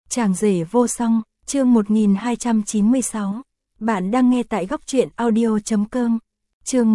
Chàng rể vô song, chương 1296. Bạn đang nghe tại góc truyện audio.com. Chương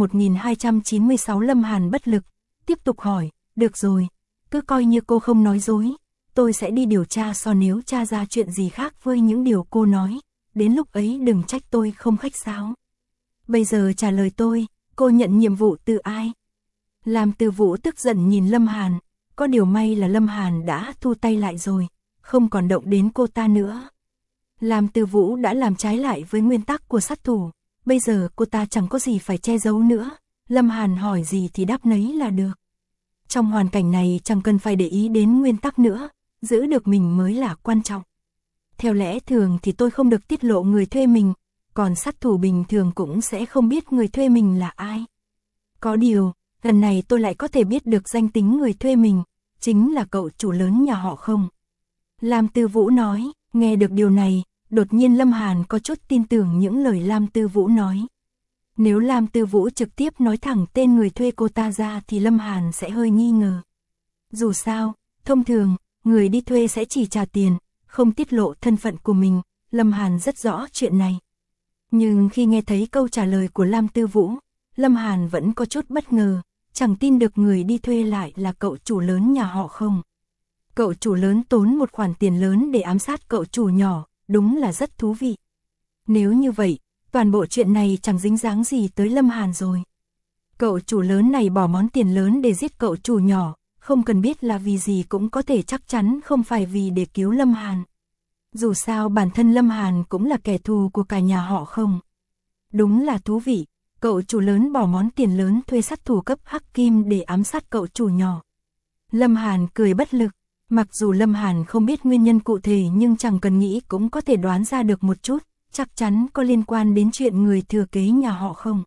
1296. Lâm Hàn bất lực, tiếp tục hỏi, được rồi, cứ coi như cô không nói dối, tôi sẽ đi điều tra nếu tra ra chuyện gì khác với những điều cô nói, đến lúc ấy đừng trách tôi không khách sáo. Bây giờ trả lời tôi, cô nhận nhiệm vụ từ ai? Lam Tư Vũ tức giận nhìn Lâm Hàn, có điều may là Lâm Hàn đã thu tay lại rồi, không còn động đến cô ta nữa. Lam Tư Vũ đã làm trái lại với nguyên tắc của sát thủ, bây giờ cô ta chẳng có gì phải che giấu nữa, Lâm Hàn hỏi gì thì đáp nấy là được. Trong hoàn cảnh này chẳng cần phải để ý đến nguyên tắc nữa, giữ được mình mới là quan trọng. Theo lẽ thường thì tôi không được tiết lộ người thuê mình, còn sát thủ bình thường cũng sẽ không biết người thuê mình là ai. Có điều, lần này tôi lại có thể biết được danh tính người thuê mình, chính là cậu chủ lớn nhà họ Không. Lam Tư Vũ nói, nghe được điều này, đột nhiên Lâm Hàn có chút tin tưởng những lời Lam Tư Vũ nói. Nếu Lam Tư Vũ trực tiếp nói thẳng tên người thuê cô ta ra thì Lâm Hàn sẽ hơi nghi ngờ. Dù sao, thông thường, người đi thuê sẽ chỉ trả tiền, không tiết lộ thân phận của mình, Lâm Hàn rất rõ chuyện này. Nhưng khi nghe thấy câu trả lời của Lam Tư Vũ, Lâm Hàn vẫn có chút bất ngờ, chẳng tin được người đi thuê lại là cậu chủ lớn nhà họ Không. Cậu chủ lớn tốn một khoản tiền lớn để ám sát cậu chủ nhỏ, đúng là rất thú vị. Nếu như vậy, toàn bộ chuyện này chẳng dính dáng gì tới Lâm Hàn rồi. Cậu chủ lớn này bỏ món tiền lớn để giết cậu chủ nhỏ, không cần biết là vì gì cũng có thể chắc chắn không phải vì để cứu Lâm Hàn. Dù sao bản thân Lâm Hàn cũng là kẻ thù của cả nhà họ Không. Đúng là thú vị, cậu chủ lớn bỏ món tiền lớn thuê sát thủ cấp hắc kim để ám sát cậu chủ nhỏ. Lâm Hàn cười bất lực, mặc dù Lâm Hàn không biết nguyên nhân cụ thể nhưng chẳng cần nghĩ cũng có thể đoán ra được một chút, chắc chắn có liên quan đến chuyện người thừa kế nhà họ Không.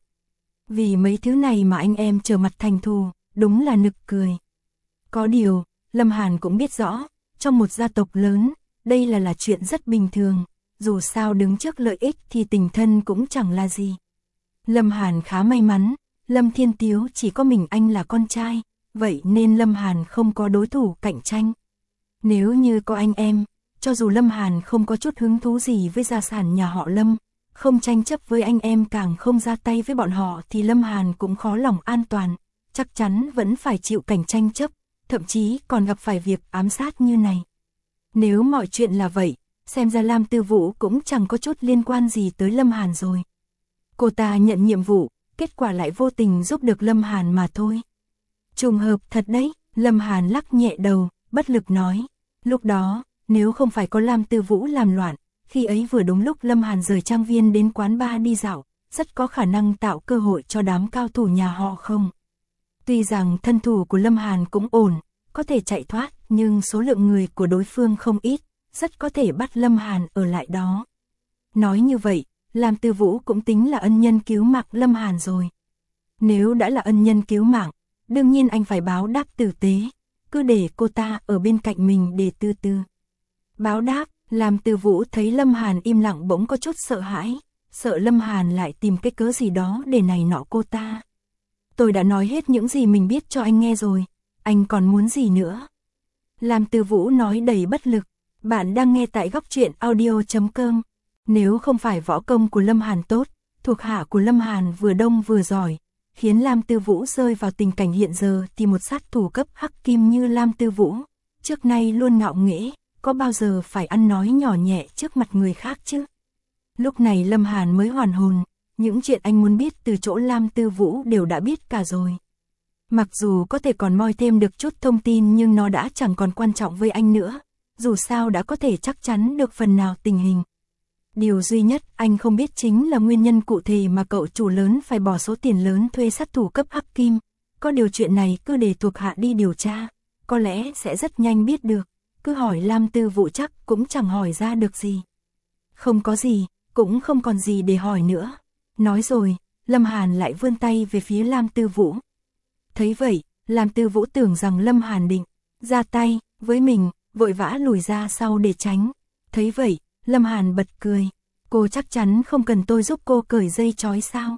Vì mấy thứ này mà anh em trở mặt thành thù, đúng là nực cười. Có điều, Lâm Hàn cũng biết rõ, trong một gia tộc lớn, đây là chuyện rất bình thường, dù sao đứng trước lợi ích thì tình thân cũng chẳng là gì. Lâm Hàn khá may mắn, Lâm Thiên Tiếu chỉ có mình anh là con trai, vậy nên Lâm Hàn không có đối thủ cạnh tranh. Nếu như có anh em, cho dù Lâm Hàn không có chút hứng thú gì với gia sản nhà họ Lâm, không tranh chấp với anh em càng không ra tay với bọn họ thì Lâm Hàn cũng khó lòng an toàn, chắc chắn vẫn phải chịu cảnh tranh chấp, thậm chí còn gặp phải việc ám sát như này. Nếu mọi chuyện là vậy, xem ra Lam Tư Vũ cũng chẳng có chút liên quan gì tới Lâm Hàn rồi. Cô ta nhận nhiệm vụ, kết quả lại vô tình giúp được Lâm Hàn mà thôi. Trùng hợp thật đấy, Lâm Hàn lắc nhẹ đầu, bất lực nói. Lúc đó, nếu không phải có Lam Tư Vũ làm loạn, khi ấy vừa đúng lúc Lâm Hàn rời trang viên đến quán bar đi dạo, rất có khả năng tạo cơ hội cho đám cao thủ nhà họ Không. Tuy rằng thân thủ của Lâm Hàn cũng ổn, có thể chạy thoát, nhưng số lượng người của đối phương không ít, rất có thể bắt Lâm Hàn ở lại đó. Nói như vậy, Lam Tư Vũ cũng tính là ân nhân cứu mạng Lâm Hàn rồi. Nếu đã là ân nhân cứu mạng, đương nhiên anh phải báo đáp tử tế, cứ để cô ta ở bên cạnh mình để từ từ. Báo đáp, Lam Tư Vũ thấy Lâm Hàn im lặng bỗng có chút sợ hãi, sợ Lâm Hàn lại tìm cái cớ gì đó để này nọ cô ta. Tôi đã nói hết những gì mình biết cho anh nghe rồi, anh còn muốn gì nữa? Lam Tư Vũ nói đầy bất lực, bạn đang nghe tại góc truyện audio.com. Nếu không phải võ công của Lâm Hàn tốt, thuộc hạ của Lâm Hàn vừa đông vừa giỏi, khiến Lam Tư Vũ rơi vào tình cảnh hiện giờ thì một sát thủ cấp hắc kim như Lam Tư Vũ, trước nay luôn ngạo nghễ, có bao giờ phải ăn nói nhỏ nhẹ trước mặt người khác chứ? Lúc này Lâm Hàn mới hoàn hồn, những chuyện anh muốn biết từ chỗ Lam Tư Vũ đều đã biết cả rồi. Mặc dù có thể còn moi thêm được chút thông tin nhưng nó đã chẳng còn quan trọng với anh nữa, dù sao đã có thể chắc chắn được phần nào tình hình. Điều duy nhất anh không biết chính là nguyên nhân cụ thể mà cậu chủ lớn phải bỏ số tiền lớn thuê sát thủ cấp hắc kim. Có điều chuyện này cứ để thuộc hạ đi điều tra, có lẽ sẽ rất nhanh biết được, cứ hỏi Lam Tư Vũ chắc cũng chẳng hỏi ra được gì. Không có gì, cũng không còn gì để hỏi nữa. Nói rồi, Lâm Hàn lại vươn tay về phía Lam Tư Vũ. Thấy vậy, Lam Tư Vũ tưởng rằng Lâm Hàn định ra tay với mình, vội vã lùi ra sau để tránh. Thấy vậy, Lâm Hàn bật cười. Cô chắc chắn không cần tôi giúp cô cởi dây trói sao?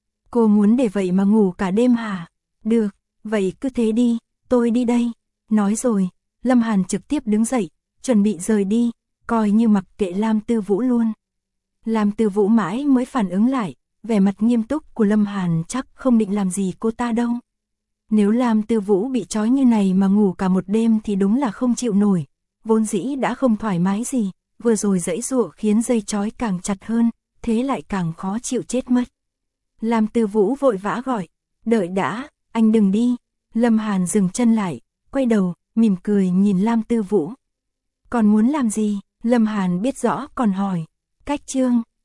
Cô muốn để vậy mà ngủ cả đêm hả? Được, vậy cứ thế đi, tôi đi đây. Nói rồi, Lâm Hàn trực tiếp đứng dậy, chuẩn bị rời đi. coi như mặc kệ Lam Tư Vũ luôn. Lam Tư Vũ mãi mới phản ứng lại, vẻ mặt nghiêm túc của Lâm Hàn chắc không định làm gì cô ta đâu. Nếu Lam Tư Vũ bị trói như này mà ngủ cả một đêm thì đúng là không chịu nổi, vốn dĩ đã không thoải mái gì, vừa rồi giãy giụa khiến dây trói càng chặt hơn, thế lại càng khó chịu chết mất. Lam Tư Vũ vội vã gọi, đợi đã, anh đừng đi. Lâm Hàn dừng chân lại, quay đầu, mỉm cười nhìn Lam Tư Vũ. Còn muốn làm gì? Lâm Hàn biết rõ còn hỏi. Cách chương